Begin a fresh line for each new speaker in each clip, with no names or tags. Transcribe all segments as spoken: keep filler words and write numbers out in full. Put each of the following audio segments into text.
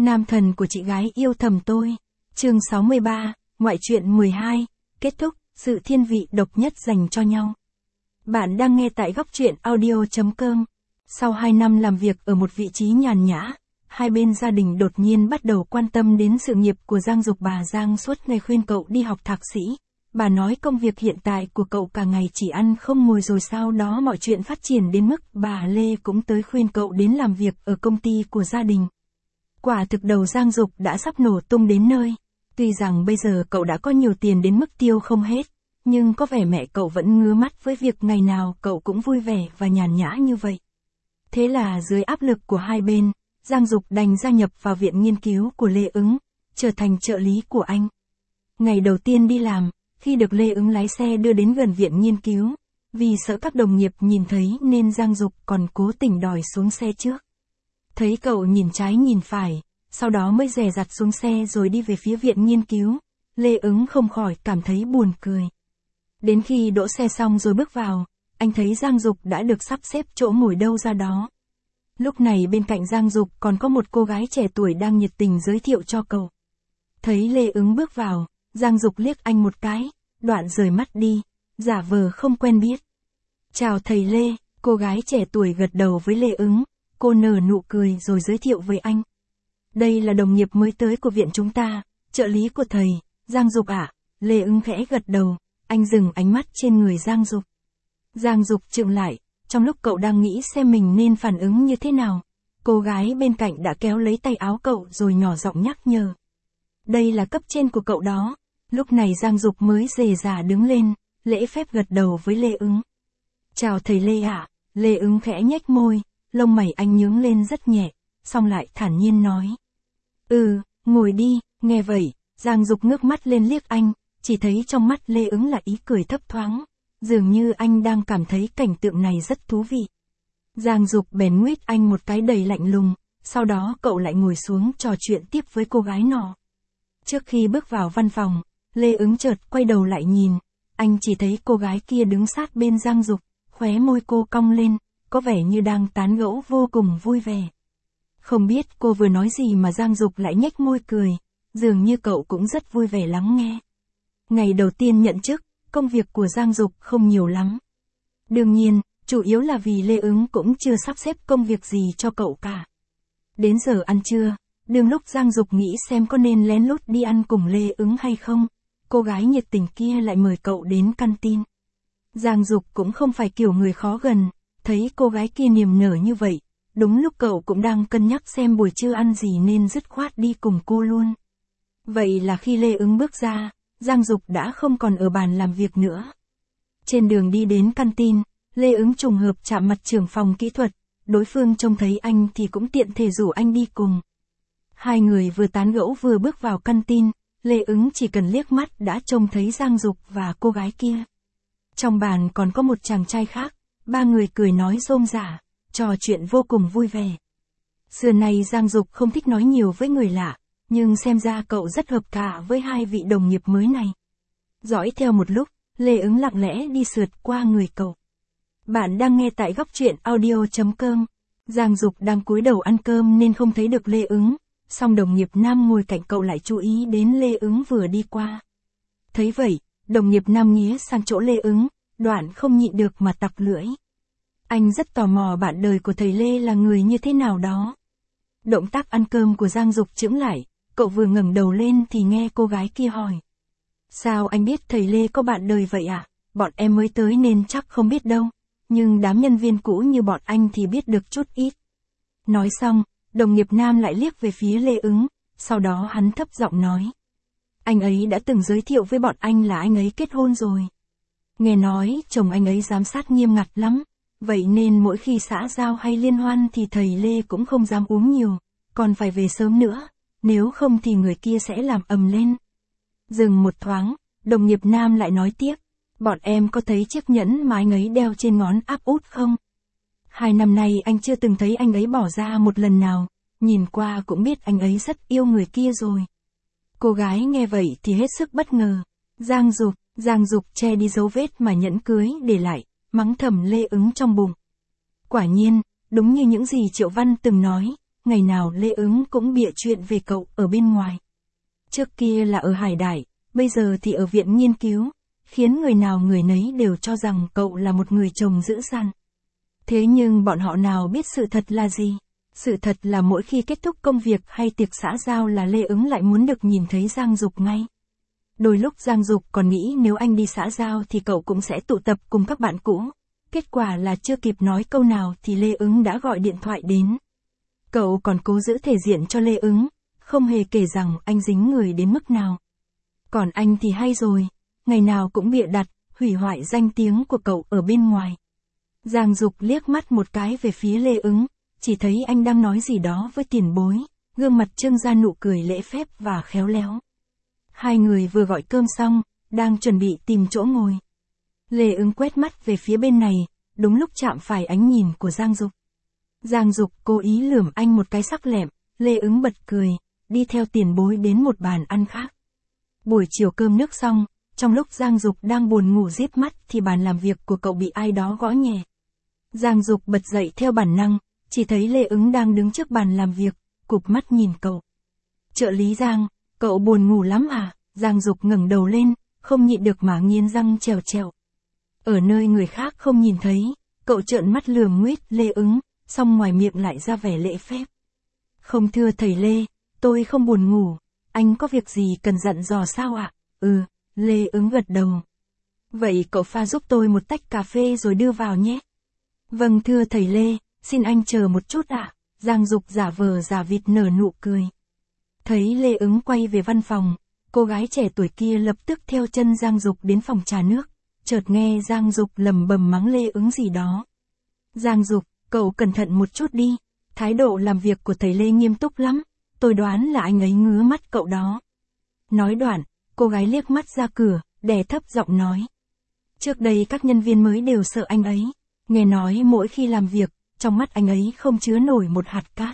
Nam thần của chị gái yêu thầm tôi. Chương sáu mươi ba, ngoại truyện mười hai, kết thúc, sự thiên vị độc nhất dành cho nhau. Bạn đang nghe tại góc truyện audio chấm com. Sau hai năm làm việc ở một vị trí nhàn nhã, hai bên gia đình đột nhiên bắt đầu quan tâm đến sự nghiệp của Giang Dục. Bà Giang suốt ngày khuyên cậu đi học thạc sĩ. Bà nói công việc hiện tại của cậu cả ngày chỉ ăn không ngồi, rồi sau đó mọi chuyện phát triển đến mức bà Lê cũng tới khuyên cậu đến làm việc ở công ty của gia đình. Quả thực đầu Giang Dục đã sắp nổ tung đến nơi. Tuy rằng bây giờ cậu đã có nhiều tiền đến mức tiêu không hết, nhưng có vẻ mẹ cậu vẫn ngứa mắt với việc ngày nào cậu cũng vui vẻ và nhàn nhã như vậy. Thế là dưới áp lực của hai bên, Giang Dục đành gia nhập vào viện nghiên cứu của Lê Ứng, trở thành trợ lý của anh. Ngày đầu tiên đi làm, khi được Lê Ứng lái xe đưa đến gần viện nghiên cứu, vì sợ các đồng nghiệp nhìn thấy nên Giang Dục còn cố tình đòi xuống xe trước. Thấy cậu nhìn trái nhìn phải, sau đó mới dè dặt xuống xe rồi đi về phía viện nghiên cứu, Lê Ứng không khỏi cảm thấy buồn cười. Đến khi đỗ xe xong rồi bước vào, anh thấy Giang Dục đã được sắp xếp chỗ ngồi đâu ra đó. Lúc này bên cạnh Giang Dục còn có một cô gái trẻ tuổi đang nhiệt tình giới thiệu cho cậu. Thấy Lê Ứng bước vào, Giang Dục liếc anh một cái, đoạn rời mắt đi, giả vờ không quen biết. Chào thầy Lê, cô gái trẻ tuổi gật đầu với Lê Ứng, cô nở nụ cười rồi giới thiệu với anh. Đây là đồng nghiệp mới tới của viện chúng ta, trợ lý của thầy, Giang Dục ạ. Lê Ứng khẽ gật đầu, anh dừng ánh mắt trên người Giang Dục. Giang Dục chững lại, trong lúc cậu đang nghĩ xem mình nên phản ứng như thế nào, cô gái bên cạnh đã kéo lấy tay áo cậu rồi nhỏ giọng nhắc nhở. Đây là cấp trên của cậu đó. Lúc này Giang Dục mới rề rà đứng lên, lễ phép gật đầu với Lê Ứng. Chào thầy Lê ạ. Lê Ứng khẽ nhếch môi, lông mày anh nhướng lên rất nhẹ, xong lại thản nhiên nói. Ừ, ngồi đi. Nghe vậy, Giang Dục ngước mắt lên liếc anh, chỉ thấy trong mắt Lê Ứng là ý cười thấp thoáng, dường như anh đang cảm thấy cảnh tượng này rất thú vị. Giang Dục bèn nguyết anh một cái đầy lạnh lùng, sau đó cậu lại ngồi xuống trò chuyện tiếp với cô gái nọ. Trước khi bước vào văn phòng, Lê Ứng chợt quay đầu lại nhìn, anh chỉ thấy cô gái kia đứng sát bên Giang Dục, khóe môi cô cong lên, có vẻ như đang tán gẫu vô cùng vui vẻ. Không biết cô vừa nói gì mà Giang Dục lại nhếch môi cười, dường như cậu cũng rất vui vẻ lắng nghe. Ngày đầu tiên nhận chức, công việc của Giang Dục không nhiều lắm. Đương nhiên, chủ yếu là vì Lê Ứng cũng chưa sắp xếp công việc gì cho cậu cả. Đến giờ ăn trưa, đương lúc Giang Dục nghĩ xem có nên lén lút đi ăn cùng Lê Ứng hay không, cô gái nhiệt tình kia lại mời cậu đến căn tin. Giang Dục cũng không phải kiểu người khó gần, thấy cô gái kia niềm nở như vậy, đúng lúc cậu cũng đang cân nhắc xem buổi trưa ăn gì nên dứt khoát đi cùng cô luôn. Vậy là khi Lê Ứng bước ra, Giang Dục đã không còn ở bàn làm việc nữa. Trên đường đi đến căn tin, Lê Ứng trùng hợp chạm mặt trưởng phòng kỹ thuật, đối phương trông thấy anh thì cũng tiện thể rủ anh đi cùng. Hai người vừa tán gẫu vừa bước vào căn tin, Lê Ứng chỉ cần liếc mắt đã trông thấy Giang Dục và cô gái kia. Trong bàn còn có một chàng trai khác, ba người cười nói rôm rả, trò chuyện vô cùng vui vẻ. Xưa nay Giang Dục không thích nói nhiều với người lạ, nhưng xem ra cậu rất hợp cả với hai vị đồng nghiệp mới này. Dõi theo một lúc, Lê Ứng lặng lẽ đi sượt qua người cậu. Bạn đang nghe tại góc truyện audio chấm com. Giang Dục đang cúi đầu ăn cơm nên không thấy được Lê Ứng, song đồng nghiệp nam ngồi cạnh cậu lại chú ý đến Lê Ứng vừa đi qua. Thấy vậy, đồng nghiệp nam nghía sang chỗ Lê Ứng, đoạn không nhịn được mà tặc lưỡi. Anh rất tò mò bạn đời của thầy Lê là người như thế nào đó. Động tác ăn cơm của Giang Dục chững lại, cậu vừa ngẩng đầu lên thì nghe cô gái kia hỏi. Sao anh biết thầy Lê có bạn đời vậy ạ? À? Bọn em mới tới nên chắc không biết đâu, nhưng đám nhân viên cũ như bọn anh thì biết được chút ít. Nói xong, đồng nghiệp nam lại liếc về phía Lê Ứng, sau đó hắn thấp giọng nói. Anh ấy đã từng giới thiệu với bọn anh là anh ấy kết hôn rồi. Nghe nói chồng anh ấy giám sát nghiêm ngặt lắm, vậy nên mỗi khi xã giao hay liên hoan thì thầy Lê cũng không dám uống nhiều, còn phải về sớm nữa, nếu không thì người kia sẽ làm ầm lên. Dừng một thoáng, đồng nghiệp nam lại nói tiếp, bọn em có thấy chiếc nhẫn mà anh ấy đeo trên ngón áp út không? Hai năm nay anh chưa từng thấy anh ấy bỏ ra một lần nào, nhìn qua cũng biết anh ấy rất yêu người kia rồi. Cô gái nghe vậy thì hết sức bất ngờ. Giang Dục, Giang Dục che đi dấu vết mà nhẫn cưới để lại, mắng thầm Lê Ứng trong bụng. Quả nhiên, đúng như những gì Triệu Văn từng nói, ngày nào Lê Ứng cũng bịa chuyện về cậu ở bên ngoài. Trước kia là ở Hải Đại, bây giờ thì ở viện nghiên cứu, khiến người nào người nấy đều cho rằng cậu là một người chồng dữ dằn. Thế nhưng bọn họ nào biết sự thật là gì? Sự thật là mỗi khi kết thúc công việc hay tiệc xã giao là Lê Ứng lại muốn được nhìn thấy Giang Dục ngay. Đôi lúc Giang Dục còn nghĩ nếu anh đi xã giao thì cậu cũng sẽ tụ tập cùng các bạn cũ. Kết quả là chưa kịp nói câu nào thì Lê Ứng đã gọi điện thoại đến. Cậu còn cố giữ thể diện cho Lê Ứng, không hề kể rằng anh dính người đến mức nào. Còn anh thì hay rồi, ngày nào cũng bịa đặt, hủy hoại danh tiếng của cậu ở bên ngoài. Giang Dục liếc mắt một cái về phía Lê Ứng, chỉ thấy anh đang nói gì đó với tiền bối, gương mặt trưng ra nụ cười lễ phép và khéo léo. Hai người vừa gọi cơm xong, đang chuẩn bị tìm chỗ ngồi. Lê Ứng quét mắt về phía bên này, đúng lúc chạm phải ánh nhìn của Giang Dục. Giang Dục cố ý lườm anh một cái sắc lẹm, Lê Ứng bật cười, đi theo tiền bối đến một bàn ăn khác. Buổi chiều cơm nước xong, trong lúc Giang Dục đang buồn ngủ díp mắt thì bàn làm việc của cậu bị ai đó gõ nhẹ. Giang Dục bật dậy theo bản năng, chỉ thấy Lê Ứng đang đứng trước bàn làm việc, cụp mắt nhìn cậu. Trợ lý Giang, cậu buồn ngủ lắm à? Giang Dục ngẩng đầu lên, không nhịn được mà nghiến răng trèo trèo. Ở nơi người khác không nhìn thấy, cậu trợn mắt lườm nguýt Lê Ứng, xong ngoài miệng lại ra vẻ lễ phép. Không thưa thầy Lê, tôi không buồn ngủ, anh có việc gì cần dặn dò sao ạ? À? Ừ, Lê Ứng gật đầu. Vậy cậu pha giúp tôi một tách cà phê rồi đưa vào nhé. Vâng thưa thầy Lê, xin anh chờ một chút ạ. À? Giang Dục giả vờ giả vịt nở nụ cười. Thấy Lê Ứng quay về văn phòng, cô gái trẻ tuổi kia lập tức theo chân Giang Dục đến phòng trà nước, chợt nghe Giang Dục lầm bầm mắng Lê Ứng gì đó. Giang Dục, cậu cẩn thận một chút đi, thái độ làm việc của thầy Lê nghiêm túc lắm, tôi đoán là anh ấy ngứa mắt cậu đó. Nói đoạn, cô gái liếc mắt ra cửa, đè thấp giọng nói. Trước đây các nhân viên mới đều sợ anh ấy, nghe nói mỗi khi làm việc, trong mắt anh ấy không chứa nổi một hạt cát.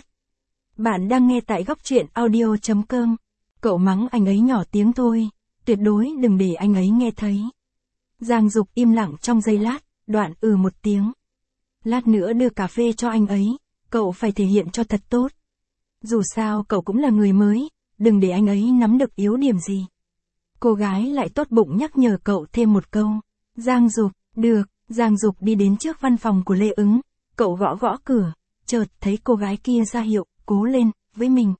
Bạn đang nghe tại góc truyện audio chấm com. Cậu mắng anh ấy nhỏ tiếng thôi, tuyệt đối đừng để anh ấy nghe thấy. Giang Dục im lặng trong giây lát, đoạn ừ một tiếng. Lát nữa đưa cà phê cho anh ấy, cậu phải thể hiện cho thật tốt. Dù sao cậu cũng là người mới, đừng để anh ấy nắm được yếu điểm gì. Cô gái lại tốt bụng nhắc nhở cậu thêm một câu. Giang Dục, được, Giang Dục đi đến trước văn phòng của Lê Ứng, cậu gõ gõ cửa, chợt thấy cô gái kia ra hiệu, cố lên, với mình.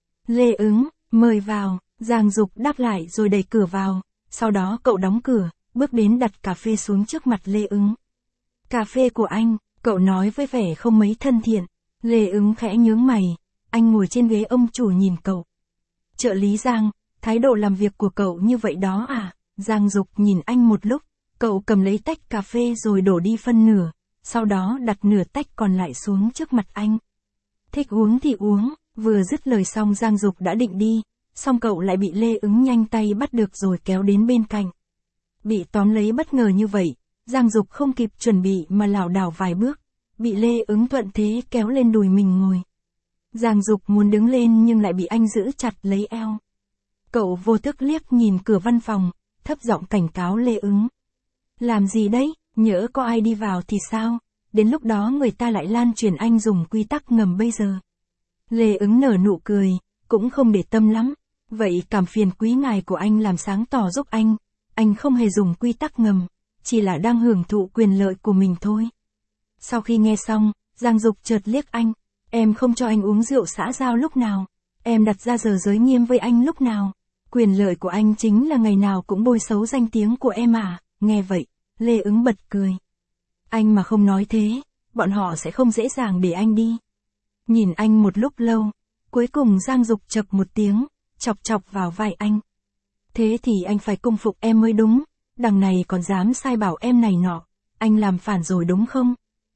Lê Ứng, mời vào, Giang Dục đáp lại rồi đẩy cửa vào, sau đó cậu đóng cửa, bước đến đặt cà phê xuống trước mặt Lê Ứng. Cà phê của anh, cậu nói với vẻ không mấy thân thiện. Lê Ứng khẽ nhướng mày, anh ngồi trên ghế ông chủ nhìn cậu. Trợ lý Giang, thái độ làm việc của cậu như vậy đó à? Giang Dục nhìn anh một lúc, cậu cầm lấy tách cà phê rồi đổ đi phân nửa, sau đó đặt nửa tách còn lại xuống trước mặt anh. Thích uống thì uống, vừa dứt lời xong Giang Dục đã định đi, xong cậu lại bị Lê Ứng nhanh tay bắt được rồi kéo đến bên cạnh. Bị tóm lấy bất ngờ như vậy, Giang Dục không kịp chuẩn bị mà lảo đảo vài bước, bị Lê Ứng thuận thế kéo lên đùi mình ngồi. Giang Dục muốn đứng lên nhưng lại bị anh giữ chặt lấy eo. Cậu vô thức liếc nhìn cửa văn phòng, thấp giọng cảnh cáo Lê Ứng. Làm gì đấy, nhỡ có ai đi vào thì sao, đến lúc đó người ta lại lan truyền anh dùng quy tắc ngầm bây giờ. Lê Ứng nở nụ cười, cũng không để tâm lắm, vậy cảm phiền quý ngài của anh làm sáng tỏ giúp anh, anh không hề dùng quy tắc ngầm, chỉ là đang hưởng thụ quyền lợi của mình thôi. Sau khi nghe xong, Giang Dục chợt liếc anh, em không cho anh uống rượu xã giao lúc nào, em đặt ra giờ giới nghiêm với anh lúc nào, quyền lợi của anh chính là ngày nào cũng bôi xấu danh tiếng của em à? Nghe vậy, Lê Ứng bật cười. Anh mà không nói thế, bọn họ sẽ không dễ dàng để anh đi. Nhìn anh một lúc lâu, cuối cùng Giang Dục chậc một tiếng, chọc chọc vào vai anh. Thế thì anh phải cung phục em mới đúng, đằng này còn dám sai bảo em này nọ, anh làm phản rồi đúng không?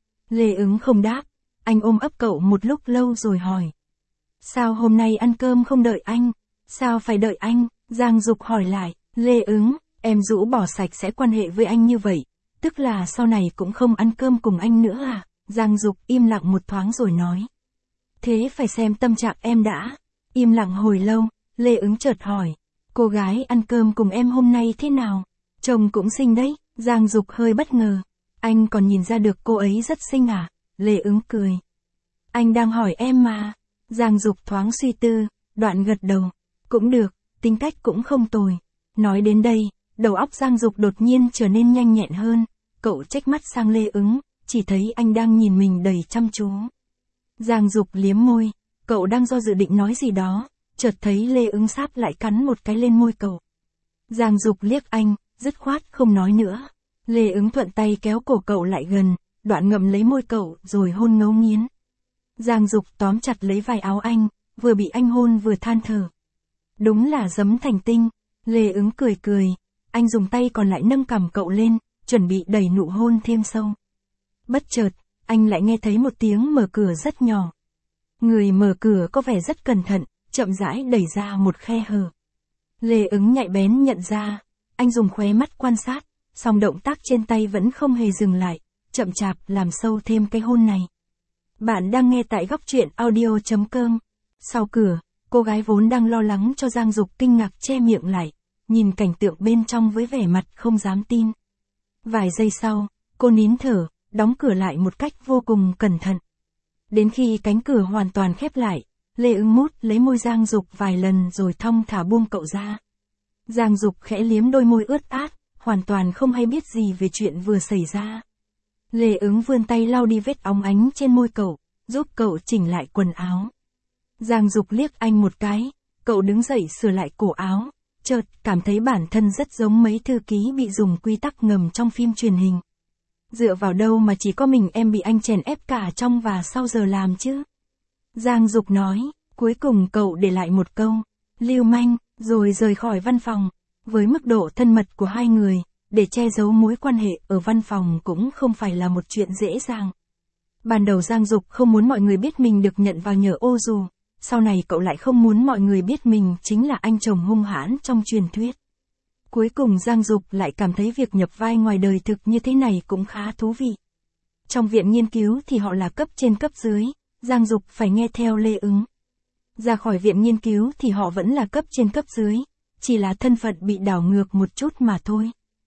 Lê Ứng không đáp, anh ôm ấp cậu một lúc lâu rồi hỏi. Sao hôm nay ăn cơm không đợi anh? Sao phải đợi anh? Giang Dục hỏi lại. Lê Ứng, em rũ bỏ sạch sẽ quan hệ với anh như vậy, tức là sau này cũng không ăn cơm cùng anh nữa à? Giang Dục im lặng một thoáng rồi nói. Thế phải xem tâm trạng em đã. Im lặng hồi lâu, Lê Ứng chợt hỏi. Cô gái ăn cơm cùng em hôm nay thế nào? Chồng cũng xinh đấy. Giang Dục hơi bất ngờ. Anh còn nhìn ra được cô ấy rất xinh à? Lê Ứng cười. Anh đang hỏi em mà. Giang Dục thoáng suy tư, đoạn gật đầu. Cũng được, tính cách cũng không tồi. Nói đến đây, đầu óc Giang Dục đột nhiên trở nên nhanh nhẹn hơn, cậu chếch mắt sang Lê Ứng, chỉ thấy anh đang nhìn mình đầy chăm chú. Giang Dục liếm môi, cậu đang do dự định nói gì đó, chợt thấy Lê Ứng sáp lại cắn một cái lên môi cậu. Giang Dục liếc anh, dứt khoát không nói nữa. Lê Ứng thuận tay kéo cổ cậu lại gần, đoạn ngậm lấy môi cậu rồi hôn ngấu nghiến. Giang Dục tóm chặt lấy vai áo anh, vừa bị anh hôn vừa than thở. Đúng là giấm thành tinh. Lê Ứng cười cười, anh dùng tay còn lại nâng cằm cậu lên, chuẩn bị đẩy nụ hôn thêm sâu. Bất chợt, anh lại nghe thấy một tiếng mở cửa rất nhỏ. Người mở cửa có vẻ rất cẩn thận, chậm rãi đẩy ra một khe hở. Lê Ứng nhạy bén nhận ra, anh dùng khóe mắt quan sát, song động tác trên tay vẫn không hề dừng lại, chậm chạp làm sâu thêm cái hôn này. Bạn đang nghe tại góc truyện audio chấm com. Sau cửa, cô gái vốn đang lo lắng cho Giang Dục kinh ngạc che miệng lại, nhìn cảnh tượng bên trong với vẻ mặt không dám tin. Vài giây sau, cô nín thở, đóng cửa lại một cách vô cùng cẩn thận. Đến khi cánh cửa hoàn toàn khép lại, Lê Ứng mút lấy môi Giang Dục vài lần rồi thong thả buông cậu ra. Giang Dục khẽ liếm đôi môi ướt át, hoàn toàn không hay biết gì về chuyện vừa xảy ra. Lê Ứng vươn tay lau đi vết óng ánh trên môi cậu, giúp cậu chỉnh lại quần áo. Giang Dục liếc anh một cái, cậu đứng dậy sửa lại cổ áo, chợt cảm thấy bản thân rất giống mấy thư ký bị dùng quy tắc ngầm trong phim truyền hình. Dựa vào đâu mà chỉ có mình em bị anh chèn ép cả trong và sau giờ làm chứ? Giang Dục nói, cuối cùng cậu để lại một câu, lưu manh, rồi rời khỏi văn phòng. Với mức độ thân mật của hai người, để che giấu mối quan hệ ở văn phòng cũng không phải là một chuyện dễ dàng. Ban đầu Giang Dục không muốn mọi người biết mình được nhận vào nhờ ô dù, sau này cậu lại không muốn mọi người biết mình chính là anh chồng hung hãn trong truyền thuyết. Cuối cùng Giang Dục lại cảm thấy việc nhập vai ngoài đời thực như thế này cũng khá thú vị. Trong viện nghiên cứu thì họ là cấp trên cấp dưới, Giang Dục phải nghe theo Lê Ứng. Ra khỏi viện nghiên cứu thì họ vẫn là cấp trên cấp dưới, chỉ là thân phận bị đảo ngược một chút mà thôi.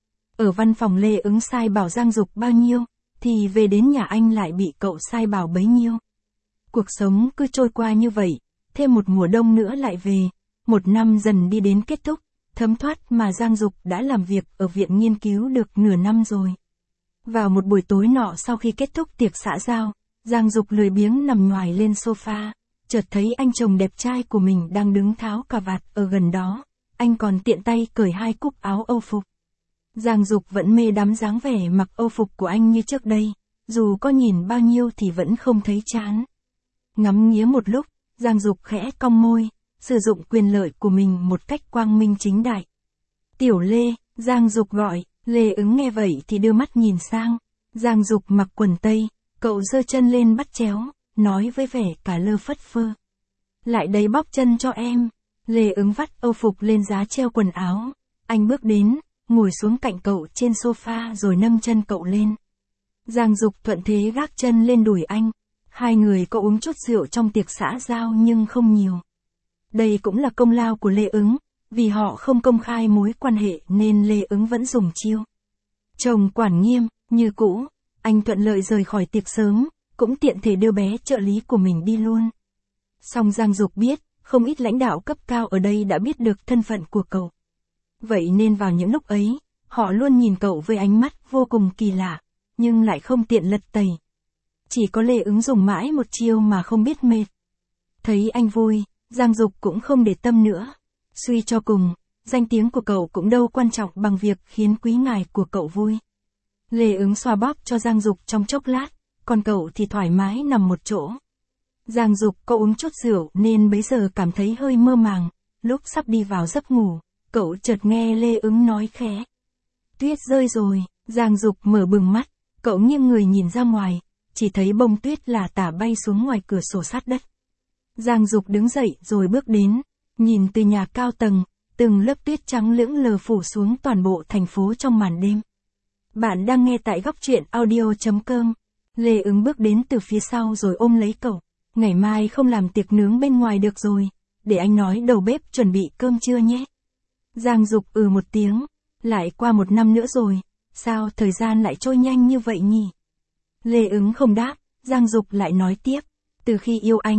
Ở văn phòng Lê Ứng sai bảo Giang Dục bao nhiêu, thì về đến nhà anh lại bị cậu sai bảo bấy nhiêu. Cuộc sống cứ trôi qua như vậy, thêm một mùa đông nữa lại về, một năm dần đi đến kết thúc, thấm thoát mà Giang Dục đã làm việc ở viện nghiên cứu được nửa năm rồi. Vào một buổi tối nọ sau khi kết thúc tiệc xã giao, Giang Dục lười biếng nằm nhoài lên sofa, chợt thấy anh chồng đẹp trai của mình đang đứng tháo cà vạt ở gần đó, anh còn tiện tay cởi hai cúc áo âu phục. Giang Dục vẫn mê đắm dáng vẻ mặc âu phục của anh như trước đây, dù có nhìn bao nhiêu thì vẫn không thấy chán. Ngắm nghía một lúc, Giang Dục khẽ cong môi, sử dụng quyền lợi của mình một cách quang minh chính đại. Tiểu Lê, Giang Dục gọi, Lê Ứng nghe vậy thì đưa mắt nhìn sang. Giang Dục mặc quần tây, cậu giơ chân lên bắt chéo, nói với vẻ cả lơ phất phơ. Lại đây bóp chân cho em. Lê Ứng vắt âu phục lên giá treo quần áo. Anh bước đến, ngồi xuống cạnh cậu trên sofa rồi nâng chân cậu lên. Giang Dục thuận thế gác chân lên đùi anh. Hai người có uống chút rượu trong tiệc xã giao nhưng không nhiều. Đây cũng là công lao của Lê Ứng, vì họ không công khai mối quan hệ nên Lê Ứng vẫn dùng chiêu. Chồng quản nghiêm, như cũ, anh thuận lợi rời khỏi tiệc sớm, cũng tiện thể đưa bé trợ lý của mình đi luôn. Song Giang Dục biết, không ít lãnh đạo cấp cao ở đây đã biết được thân phận của cậu. Vậy nên vào những lúc ấy, họ luôn nhìn cậu với ánh mắt vô cùng kỳ lạ, nhưng lại không tiện lật tẩy. Chỉ có Lê Ứng dùng mãi một chiêu mà không biết mệt. Thấy anh vui, Giang Dục cũng không để tâm nữa. Suy cho cùng, danh tiếng của cậu cũng đâu quan trọng bằng việc khiến quý ngài của cậu vui. Lê Ứng xoa bóp cho Giang Dục trong chốc lát, còn cậu thì thoải mái nằm một chỗ. Giang Dục có uống chút rượu nên bấy giờ cảm thấy hơi mơ màng, lúc sắp đi vào giấc ngủ, cậu chợt nghe Lê Ứng nói khẽ. Tuyết rơi rồi. Giang Dục mở bừng mắt, cậu nghiêng người nhìn ra ngoài, chỉ thấy bông tuyết lả tả bay xuống ngoài cửa sổ sát đất. Giang Dục đứng dậy rồi bước đến, nhìn từ nhà cao tầng, từng lớp tuyết trắng lững lờ phủ xuống toàn bộ thành phố trong màn đêm. Bạn đang nghe tại góc truyện audio chấm com. Lê Ứng bước đến từ phía sau rồi ôm lấy cậu. Ngày mai không làm tiệc nướng bên ngoài được rồi, để anh nói đầu bếp chuẩn bị cơm trưa nhé. Giang Dục ừ một tiếng, lại qua một năm nữa rồi, sao thời gian lại trôi nhanh như vậy nhỉ? Lê Ứng không đáp, Giang Dục lại nói tiếp, từ khi yêu anh,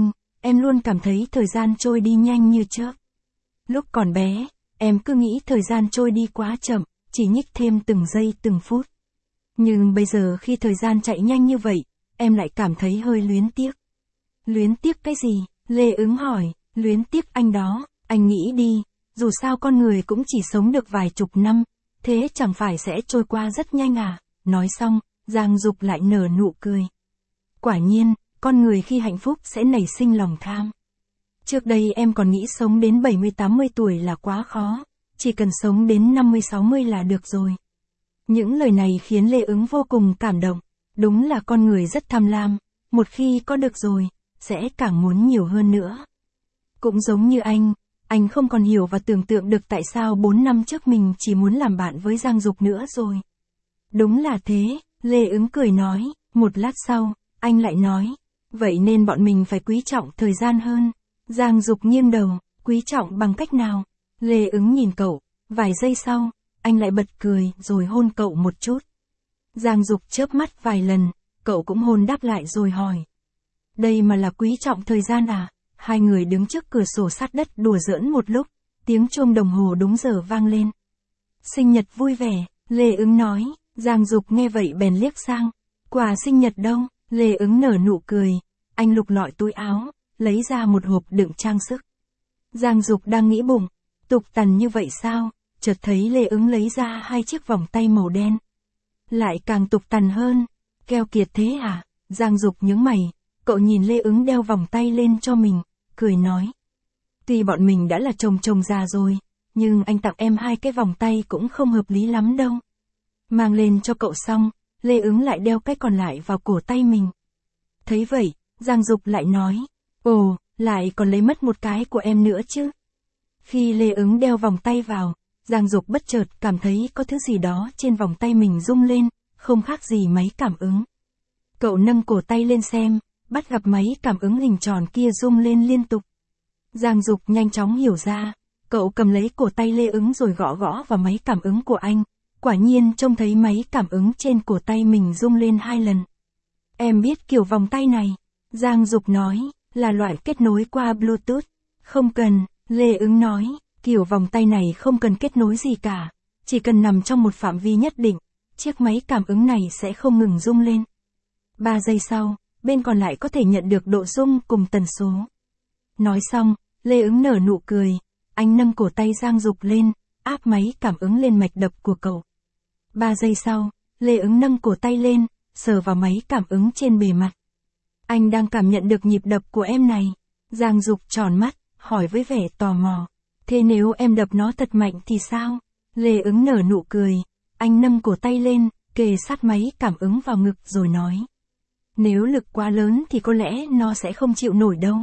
em luôn cảm thấy thời gian trôi đi nhanh như chớp. Lúc còn bé, em cứ nghĩ thời gian trôi đi quá chậm, chỉ nhích thêm từng giây từng phút. Nhưng bây giờ khi thời gian chạy nhanh như vậy, em lại cảm thấy hơi luyến tiếc. Luyến tiếc cái gì? Lê Ứng hỏi, luyến tiếc anh đó, anh nghĩ đi, dù sao con người cũng chỉ sống được vài chục năm, thế chẳng phải sẽ trôi qua rất nhanh à? Nói xong, Giang Dục lại nở nụ cười. Quả nhiên, con người khi hạnh phúc sẽ nảy sinh lòng tham. Trước đây em còn nghĩ sống đến bảy mươi tám mươi tuổi là quá khó, chỉ cần sống đến năm mươi sáu mươi là được rồi. Những lời này khiến Lê Ứng vô cùng cảm động. Đúng là con người rất tham lam, một khi có được rồi, sẽ càng muốn nhiều hơn nữa. Cũng giống như anh, anh không còn hiểu và tưởng tượng được tại sao bốn năm trước mình chỉ muốn làm bạn với Giang Dục nữa rồi. Đúng là thế, Lê Ứng cười nói, một lát sau, anh lại nói, vậy nên bọn mình phải quý trọng thời gian hơn. Giang Dục nghiêng đầu, quý trọng bằng cách nào? Lê Ứng nhìn cậu, vài giây sau, anh lại bật cười rồi hôn cậu một chút. Giang Dục chớp mắt vài lần, cậu cũng hôn đáp lại rồi hỏi. Đây mà là quý trọng thời gian à? Hai người đứng trước cửa sổ sát đất đùa giỡn một lúc, tiếng chuông đồng hồ đúng giờ vang lên. Sinh nhật vui vẻ, Lê Ứng nói, Giang Dục nghe vậy bèn liếc sang. Quà sinh nhật đâu? Lê Ứng nở nụ cười, anh lục lọi túi áo, lấy ra một hộp đựng trang sức. Giang Dục đang nghĩ bụng, tục tằn như vậy sao? Chợt thấy Lê Ứng lấy ra hai chiếc vòng tay màu đen. Lại càng tục tằn hơn, keo kiệt thế à? Giang Dục nhướng mày, cậu nhìn Lê Ứng đeo vòng tay lên cho mình, cười nói. Tuy bọn mình đã là chồng chồng già rồi, nhưng anh tặng em hai cái vòng tay cũng không hợp lý lắm đâu. Mang lên cho cậu xong, Lê Ứng lại đeo cái còn lại vào cổ tay mình. Thấy vậy, Giang Dục lại nói, ồ, lại còn lấy mất một cái của em nữa chứ. Khi Lê Ứng đeo vòng tay vào, Giang Dục bất chợt cảm thấy có thứ gì đó trên vòng tay mình rung lên, không khác gì máy cảm ứng. Cậu nâng cổ tay lên xem, bắt gặp máy cảm ứng hình tròn kia rung lên liên tục. Giang Dục nhanh chóng hiểu ra, cậu cầm lấy cổ tay Lê Ứng rồi gõ gõ vào máy cảm ứng của anh. Quả nhiên trông thấy máy cảm ứng trên cổ tay mình rung lên hai lần. Em biết kiểu vòng tay này, Giang Dục nói, là loại kết nối qua Bluetooth. Không cần, Lê Ứng nói, kiểu vòng tay này không cần kết nối gì cả, chỉ cần nằm trong một phạm vi nhất định, chiếc máy cảm ứng này sẽ không ngừng rung lên. Ba giây sau, bên còn lại có thể nhận được độ rung cùng tần số. Nói xong, Lê Ứng nở nụ cười, anh nâng cổ tay Giang Dục lên, áp máy cảm ứng lên mạch đập của cậu. Ba giây sau, Lê Ứng nâng cổ tay lên, sờ vào máy cảm ứng trên bề mặt. Anh đang cảm nhận được nhịp đập của em này. Giang Dục tròn mắt, hỏi với vẻ tò mò. Thế nếu em đập nó thật mạnh thì sao? Lê Ứng nở nụ cười, anh nâng cổ tay lên, kề sát máy cảm ứng vào ngực rồi nói. Nếu lực quá lớn thì có lẽ nó sẽ không chịu nổi đâu.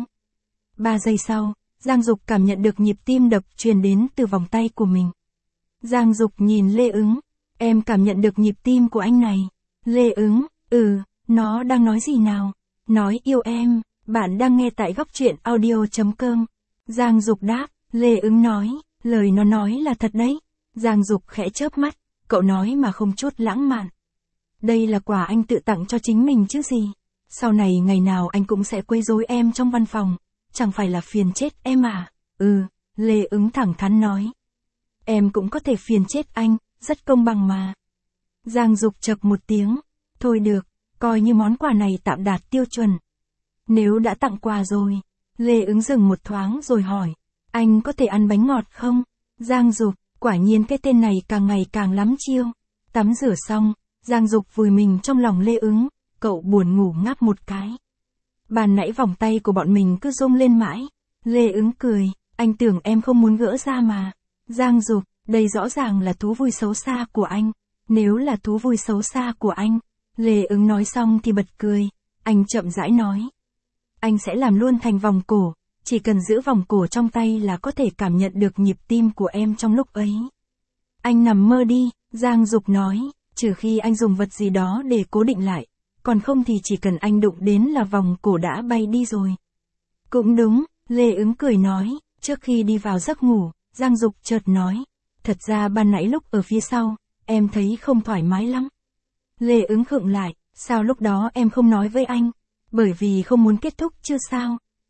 Ba giây sau, Giang Dục cảm nhận được nhịp tim đập truyền đến từ vòng tay của mình. Giang Dục nhìn Lê Ứng, em cảm nhận được nhịp tim của anh này. Lê Ứng, ừ, nó đang nói gì nào? Nói yêu em, bạn đang nghe tại góc truyện audio chấm com. Giang Dục đáp, Lê Ứng nói, lời nó nói là thật đấy. Giang Dục khẽ chớp mắt, cậu nói mà không chút lãng mạn. Đây là quà anh tự tặng cho chính mình chứ gì. Sau này ngày nào anh cũng sẽ quấy rối em trong văn phòng, chẳng phải là phiền chết em à? Ừ, Lê Ứng thẳng thắn nói. Em cũng có thể phiền chết anh, rất công bằng mà. Giang Dục chậc một tiếng, thôi được, coi như món quà này tạm đạt tiêu chuẩn. Nếu đã tặng quà rồi, Lê Ứng dừng một thoáng rồi hỏi, anh có thể ăn bánh ngọt không? Giang Dục, quả nhiên cái tên này càng ngày càng lắm chiêu. Tắm rửa xong, Giang Dục vùi mình trong lòng Lê Ứng, cậu buồn ngủ ngáp một cái. Ban nãy vòng tay của bọn mình cứ rung lên mãi. Lê Ứng cười, anh tưởng em không muốn gỡ ra mà. Giang Dục, đây rõ ràng là thú vui xấu xa của anh. Nếu là thú vui xấu xa của anh, Lê Ứng nói xong thì bật cười, anh chậm rãi nói. Anh sẽ làm luôn thành vòng cổ, chỉ cần giữ vòng cổ trong tay là có thể cảm nhận được nhịp tim của em trong lúc ấy. Anh nằm mơ đi, Giang Dục nói, trừ khi anh dùng vật gì đó để cố định lại, còn không thì chỉ cần anh đụng đến là vòng cổ đã bay đi rồi. Cũng đúng, Lê Ứng cười nói, trước khi đi vào giấc ngủ, Giang Dục chợt nói, thật ra ban nãy lúc ở phía sau, em thấy không thoải mái lắm. Lê Ứng khựng lại, sao lúc đó em không nói với anh? Bởi vì không muốn kết thúc chứ sao?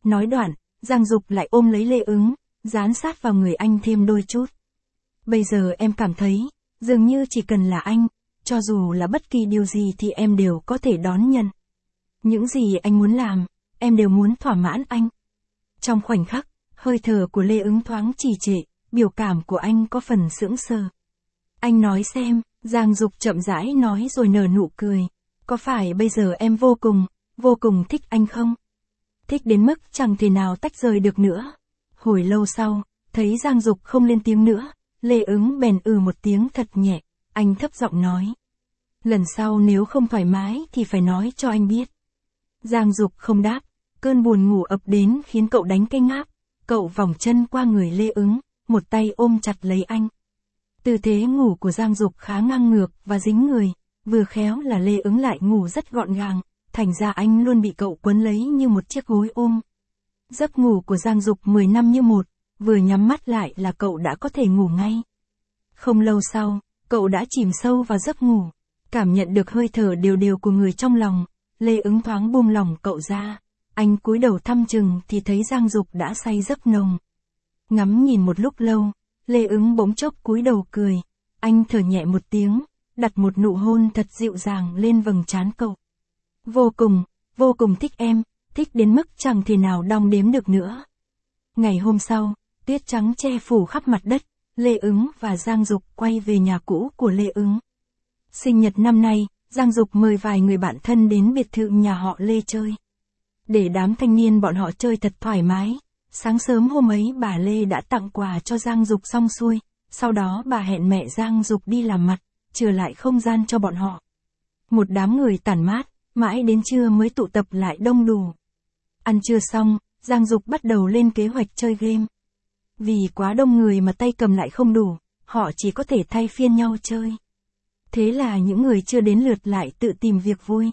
Nói đoạn, Giang Dục lại ôm lấy Lê Ứng, dán sát vào người anh thêm đôi chút. Bây giờ em cảm thấy, dường như chỉ cần là anh, cho dù là bất kỳ điều gì thì em đều có thể đón nhận. Những gì anh muốn làm, em đều muốn thỏa mãn anh. Trong khoảnh khắc, hơi thở của Lê Ứng thoáng trì trệ, biểu cảm của anh có phần sững sờ. Anh nói xem, Giang Dục chậm rãi nói rồi nở nụ cười. Có phải bây giờ em vô cùng, vô cùng thích anh không? Thích đến mức chẳng thể nào tách rời được nữa. Hồi lâu sau, thấy Giang Dục không lên tiếng nữa, Lê Ứng bèn ừ một tiếng thật nhẹ, anh thấp giọng nói. Lần sau nếu không thoải mái thì phải nói cho anh biết. Giang Dục không đáp, cơn buồn ngủ ập đến khiến cậu đánh cái ngáp, cậu vòng chân qua người Lê Ứng, một tay ôm chặt lấy anh. Tư thế ngủ của Giang Dục khá ngang ngược và dính người, vừa khéo là Lê Ứng lại ngủ rất gọn gàng, thành ra anh luôn bị cậu quấn lấy như một chiếc gối ôm. Giấc ngủ của Giang Dục mười năm như một, vừa nhắm mắt lại là cậu đã có thể ngủ ngay. Không lâu sau, cậu đã chìm sâu vào giấc ngủ, cảm nhận được hơi thở đều đều của người trong lòng, Lê Ứng thoáng buông lỏng cậu ra. Anh cúi đầu thăm chừng thì thấy Giang Dục đã say giấc nồng. Ngắm nhìn một lúc lâu, Lê Ứng bỗng chốc cúi đầu cười, anh thở nhẹ một tiếng, đặt một nụ hôn thật dịu dàng lên vầng trán cậu. Vô cùng, vô cùng thích em, thích đến mức chẳng thể nào đong đếm được nữa. Ngày hôm sau, tuyết trắng che phủ khắp mặt đất, Lê Ứng và Giang Dục quay về nhà cũ của Lê Ứng. Sinh nhật năm nay, Giang Dục mời vài người bạn thân đến biệt thự nhà họ Lê chơi. Để đám thanh niên bọn họ chơi thật thoải mái, sáng sớm hôm ấy bà Lê đã tặng quà cho Giang Dục xong xuôi, sau đó bà hẹn mẹ Giang Dục đi làm mặt, chừa lại không gian cho bọn họ. Một đám người tản mát, mãi đến trưa mới tụ tập lại đông đủ. Ăn trưa xong, Giang Dục bắt đầu lên kế hoạch chơi game. Vì quá đông người mà tay cầm lại không đủ, họ chỉ có thể thay phiên nhau chơi. Thế là những người chưa đến lượt lại tự tìm việc vui.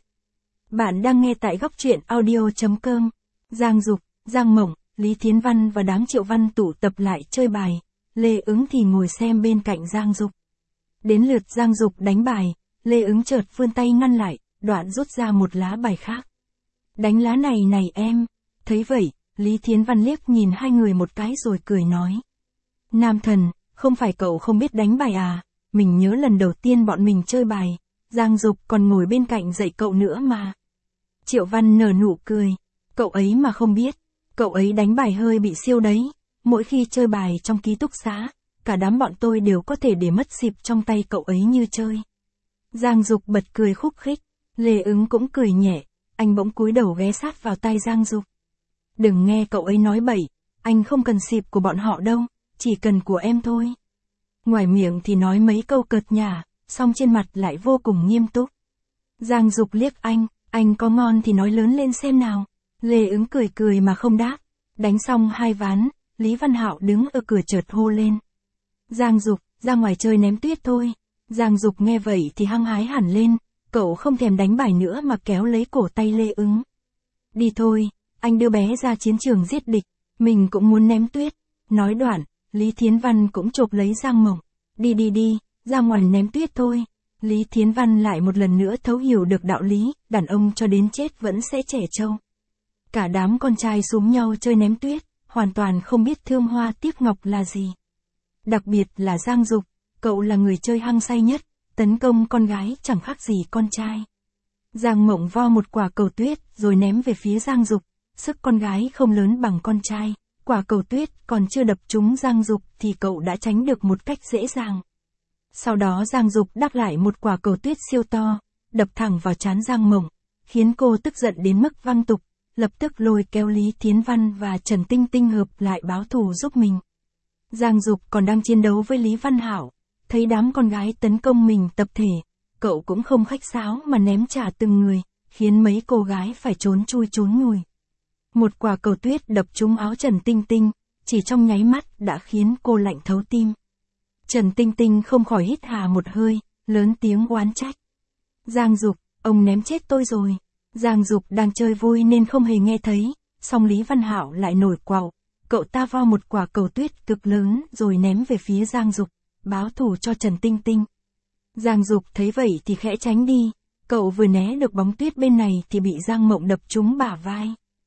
Bạn đang nghe tại góc truyện audio chấm com. Giang Dục, Giang Mộng, Lý Thiến Văn và đám Triệu Văn tụ tập lại chơi bài, Lê Ứng thì ngồi xem bên cạnh Giang Dục. Đến lượt Giang Dục đánh bài, Lê Ứng chợt vươn tay ngăn lại, đoạn rút ra một lá bài khác. Đánh lá này này em. Thấy vậy, Lý Thiến Văn liếc nhìn hai người một cái rồi cười nói. Nam thần, không phải cậu không biết đánh bài à, mình nhớ lần đầu tiên bọn mình chơi bài, Giang Dục còn ngồi bên cạnh dạy cậu nữa mà. Triệu Văn nở nụ cười, cậu ấy mà không biết, cậu ấy đánh bài hơi bị siêu đấy, mỗi khi chơi bài trong ký túc xá, cả đám bọn tôi đều có thể để mất xịp trong tay cậu ấy như chơi. Giang Dục bật cười khúc khích, Lê Ứng cũng cười nhẹ, anh bỗng cúi đầu ghé sát vào tai Giang Dục. Đừng nghe cậu ấy nói bậy, anh không cần xịp của bọn họ đâu, chỉ cần của em thôi. Ngoài miệng thì nói mấy câu cợt nhả, song trên mặt lại vô cùng nghiêm túc. Giang Dục liếc anh, anh có ngon thì nói lớn lên xem nào. Lê Ứng cười cười mà không đáp. Đánh xong hai ván, Lý Văn Hạo đứng ở cửa chợt hô lên. Giang Dục, ra ngoài chơi ném tuyết thôi. Giang Dục nghe vậy thì hăng hái hẳn lên, cậu không thèm đánh bài nữa mà kéo lấy cổ tay Lê Ứng. Đi thôi, anh đưa bé ra chiến trường giết địch, mình cũng muốn ném tuyết. Nói đoạn, Lý Thiến Văn cũng chộp lấy Giang Mộng. Đi đi đi, ra ngoài ném tuyết thôi. Lý Thiến Văn lại một lần nữa thấu hiểu được đạo lý, đàn ông cho đến chết vẫn sẽ trẻ trâu. Cả đám con trai xúm nhau chơi ném tuyết, hoàn toàn không biết thương hoa tiếc ngọc là gì. Đặc biệt là Giang Dục, cậu là người chơi hăng say nhất, tấn công con gái chẳng khác gì con trai. Giang Mộng vo một quả cầu tuyết rồi ném về phía Giang Dục, sức con gái không lớn bằng con trai, quả cầu tuyết còn chưa đập trúng Giang Dục thì cậu đã tránh được một cách dễ dàng. Sau đó Giang Dục đáp lại một quả cầu tuyết siêu to, đập thẳng vào trán Giang Mộng, khiến cô tức giận đến mức văng tục, lập tức lôi kéo Lý Thiến Văn và Trần Tinh Tinh hợp lại báo thù giúp mình. Giang Dục còn đang chiến đấu với Lý Văn Hạo, thấy đám con gái tấn công mình tập thể, cậu cũng không khách sáo mà ném trả từng người, khiến mấy cô gái phải trốn chui trốn nhùi. Một quả cầu tuyết đập trúng áo Trần Tinh Tinh, chỉ trong nháy mắt đã khiến cô lạnh thấu tim. Trần Tinh Tinh không khỏi hít hà một hơi, lớn tiếng oán trách. Giang Dục, ông ném chết tôi rồi. Giang Dục đang chơi vui nên không hề nghe thấy, song Lý Văn Hạo lại nổi quạo, cậu ta vo một quả cầu tuyết cực lớn rồi ném về phía Giang Dục, báo thù cho Trần Tinh Tinh. Giang Dục thấy vậy thì khẽ tránh đi, cậu vừa né được bóng tuyết bên này thì bị Giang Mộng đập trúng bả vai.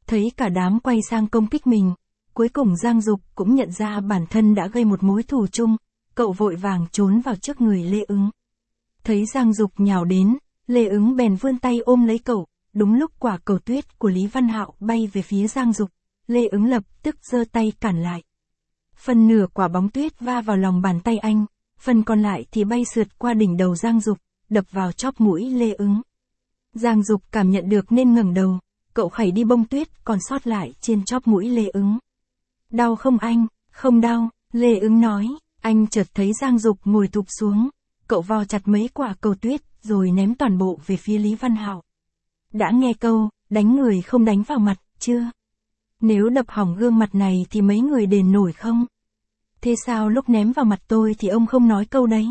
Thấy cả đám quay sang công kích mình, cuối cùng Giang Dục cũng nhận ra bản thân đã gây một mối thù chung, cậu vội vàng trốn vào trước người Lê Ứng. Thấy Giang Dục nhào đến, Lê Ứng bèn vươn tay ôm lấy cậu, đúng lúc quả cầu tuyết của Lý Văn Hạo bay về phía Giang Dục, Lê Ứng lập tức giơ tay cản lại. Phần nửa quả bóng tuyết va vào lòng bàn tay anh, phần còn lại thì bay sượt qua đỉnh đầu Giang Dục, đập vào chóp mũi Lê Ứng. Giang Dục cảm nhận được nên ngẩng đầu, cậu khẩy đi bông tuyết còn sót lại trên chóp mũi Lê Ứng. Đau không anh? Không đau, Lê Ứng nói. Anh chợt thấy Giang Dục ngồi thụp xuống, cậu vò chặt mấy quả cầu tuyết rồi ném toàn bộ về phía Lý Văn Hạo. Đã nghe câu, đánh người không đánh vào mặt, chưa? Nếu đập hỏng gương mặt này thì mấy người đền nổi không? Thế sao lúc ném vào mặt tôi thì ông không nói câu đấy?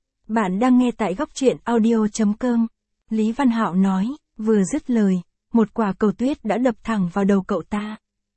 Bạn đang nghe tại góc truyện audio chấm com. Lý Văn Hạo nói, vừa dứt lời, một quả cầu tuyết đã đập thẳng vào đầu cậu ta.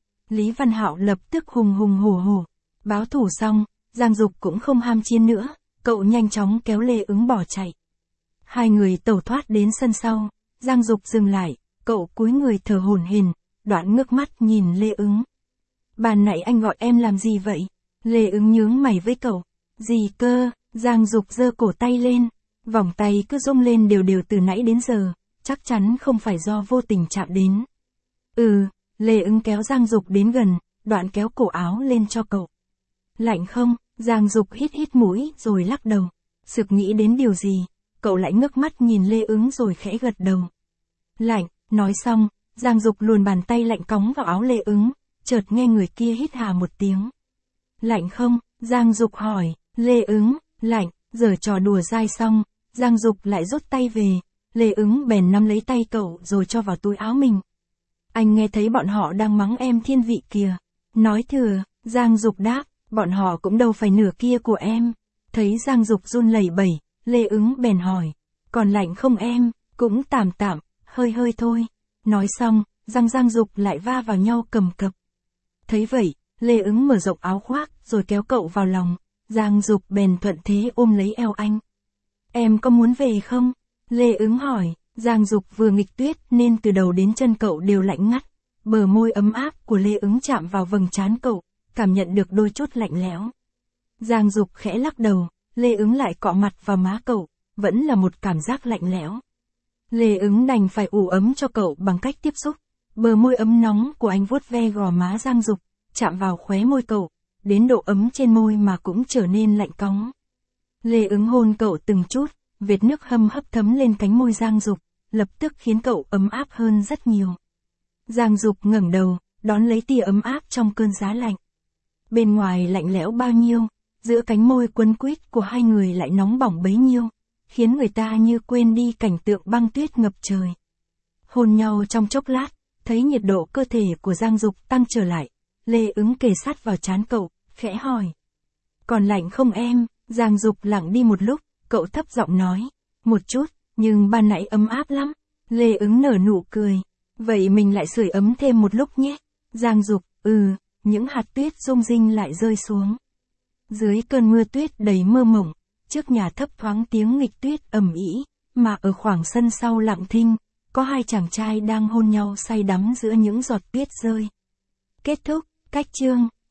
Lý Văn Hạo lập tức hùng hùng hổ hổ. Báo thủ xong, Giang Dục cũng không ham chiến nữa, cậu nhanh chóng kéo Lê Ứng bỏ chạy. Hai người tẩu thoát đến sân sau, Giang Dục dừng lại, cậu cúi người thở hổn hển, đoạn ngước mắt nhìn Lê Ứng. Ban nãy anh gọi em làm gì vậy? Lê Ứng nhướng mày với cậu. Gì cơ? Giang Dục giơ cổ tay lên, vòng tay cứ rung lên đều đều từ nãy đến giờ, chắc chắn không phải do vô tình chạm đến. Ừ, Lê Ứng kéo Giang Dục đến gần, đoạn kéo cổ áo lên cho cậu. Lạnh không? Giang Dục hít hít mũi rồi lắc đầu. Sực nghĩ đến điều gì, cậu lại ngước mắt nhìn Lê Ứng rồi khẽ gật đầu. Lạnh, nói xong, Giang Dục luồn bàn tay lạnh cóng vào áo Lê Ứng, chợt nghe người kia hít hà một tiếng. Lạnh không? Giang Dục hỏi. Lê Ứng, lạnh. Giờ trò đùa dai xong, Giang Dục lại rút tay về, Lê Ứng bèn nắm lấy tay cậu rồi cho vào túi áo mình. Anh nghe thấy bọn họ đang mắng em thiên vị kìa. Nói thừa, Giang Dục đáp, bọn họ cũng đâu phải nửa kia của em. Thấy Giang Dục run lẩy bẩy, Lê Ứng bèn hỏi, còn lạnh không em? Cũng tạm tạm, hơi hơi thôi. Nói xong, răng Giang Dục lại va vào nhau cầm cập. Thấy vậy, Lê Ứng mở rộng áo khoác rồi kéo cậu vào lòng, Giang Dục bèn thuận thế ôm lấy eo anh. Em có muốn về không? Lê Ứng hỏi. Giang Dục vừa nghịch tuyết nên từ đầu đến chân cậu đều lạnh ngắt. Bờ môi ấm áp của Lê Ứng chạm vào vầng trán cậu, cảm nhận được đôi chút lạnh lẽo. Giang Dục khẽ lắc đầu, Lê Ứng lại cọ mặt vào má cậu, vẫn là một cảm giác lạnh lẽo. Lê Ứng đành phải ủ ấm cho cậu bằng cách tiếp xúc. Bờ môi ấm nóng của anh vuốt ve gò má Giang Dục, chạm vào khóe môi cậu, đến độ ấm trên môi mà cũng trở nên lạnh cóng. Lê Ứng hôn cậu từng chút, vệt nước hâm hấp thấm lên cánh môi Giang Dục, lập tức khiến cậu ấm áp hơn rất nhiều. Giang Dục ngẩng đầu, đón lấy tia ấm áp trong cơn giá lạnh. Bên ngoài lạnh lẽo bao nhiêu, giữa cánh môi quấn quýt của hai người lại nóng bỏng bấy nhiêu, khiến người ta như quên đi cảnh tượng băng tuyết ngập trời. Hôn nhau trong chốc lát, thấy nhiệt độ cơ thể của Giang Dục tăng trở lại, Lê Ứng kề sát vào trán cậu, khẽ hỏi. Còn lạnh không em? Giang Dục lặng đi một lúc, cậu thấp giọng nói. Một chút, nhưng ban nãy ấm áp lắm. Lê Ứng nở nụ cười. Vậy mình lại sưởi ấm thêm một lúc nhé. Giang Dục, ừ, những hạt tuyết rung rinh lại rơi xuống. Dưới cơn mưa tuyết đầy mơ mộng, trước nhà thấp thoáng tiếng nghịch tuyết ầm ĩ, mà ở khoảng sân sau lặng thinh, có hai chàng trai đang hôn nhau say đắm giữa những giọt tuyết rơi. Kết thúc, cách chương.